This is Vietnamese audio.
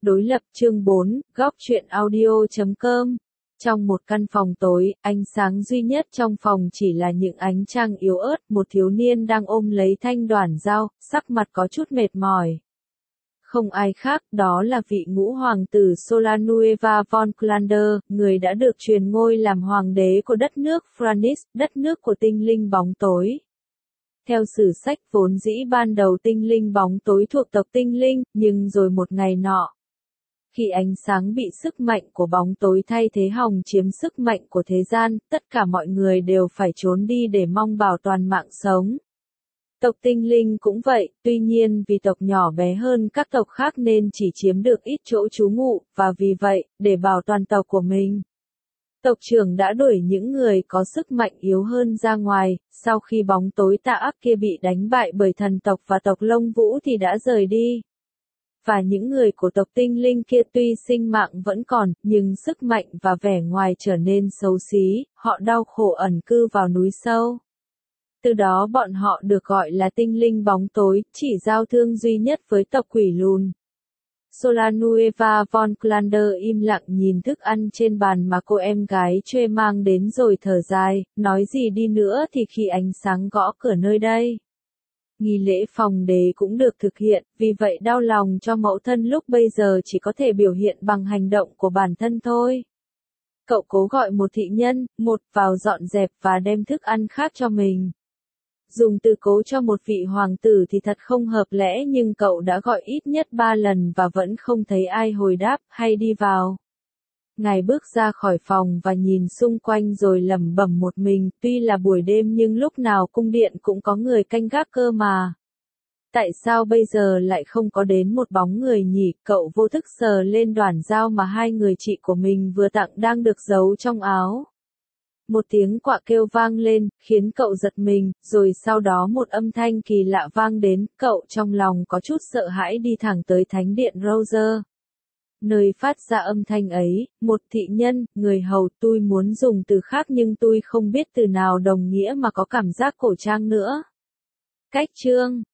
Đối lập chương 4, góc truyện audio.com. Trong một căn phòng tối, ánh sáng duy nhất trong phòng chỉ là những ánh trăng yếu ớt, một thiếu niên đang ôm lấy thanh đoản dao, sắc mặt có chút mệt mỏi. Không ai khác, đó là vị ngũ hoàng tử Solanueva von Klander, người đã được truyền ngôi làm hoàng đế của đất nước Franis, đất nước của tinh linh bóng tối. Theo sử sách vốn dĩ ban đầu tinh linh bóng tối thuộc tộc tinh linh, nhưng rồi một ngày nọ, khi ánh sáng bị sức mạnh của bóng tối thay thế hòng chiếm sức mạnh của thế gian, tất cả mọi người đều phải trốn đi để mong bảo toàn mạng sống. Tộc tinh linh cũng vậy, tuy nhiên vì tộc nhỏ bé hơn các tộc khác nên chỉ chiếm được ít chỗ trú ngụ, và vì vậy, để bảo toàn tộc của mình, tộc trưởng đã đuổi những người có sức mạnh yếu hơn ra ngoài. Sau khi bóng tối tà ác kia bị đánh bại bởi thần tộc và tộc lông vũ thì đã rời đi. Và những người của tộc tinh linh kia tuy sinh mạng vẫn còn, nhưng sức mạnh và vẻ ngoài trở nên xấu xí, họ đau khổ ẩn cư vào núi sâu. Từ đó bọn họ được gọi là tinh linh bóng tối, chỉ giao thương duy nhất với tộc quỷ lùn. Solanueva von Klander im lặng nhìn thức ăn trên bàn mà cô em gái Trê mang đến rồi thở dài, nói gì đi nữa thì khi ánh sáng gõ cửa nơi đây, nghi lễ phòng đế cũng được thực hiện, vì vậy đau lòng cho mẫu thân lúc bây giờ chỉ có thể biểu hiện bằng hành động của bản thân thôi. Cậu cố gọi một thị nhân, vào dọn dẹp và đem thức ăn khác cho mình. Dùng từ cố cho một vị hoàng tử thì thật không hợp lẽ, nhưng cậu đã gọi ít nhất 3 lần và vẫn không thấy ai hồi đáp hay đi vào. Ngài bước ra khỏi phòng và nhìn xung quanh rồi lẩm bẩm một mình, tuy là buổi đêm nhưng lúc nào cung điện cũng có người canh gác cơ mà. Tại sao bây giờ lại không có đến một bóng người nhỉ? Cậu vô thức sờ lên đoản dao mà hai người chị của mình vừa tặng đang được giấu trong áo. Một tiếng quạ kêu vang lên, khiến cậu giật mình, rồi sau đó một âm thanh kỳ lạ vang đến, cậu trong lòng có chút sợ hãi đi thẳng tới thánh điện Roger. Nơi phát ra âm thanh ấy, một thị nhân, người hầu, tôi muốn dùng từ khác nhưng tôi không biết từ nào đồng nghĩa mà có cảm giác cổ trang nữa. Cách chương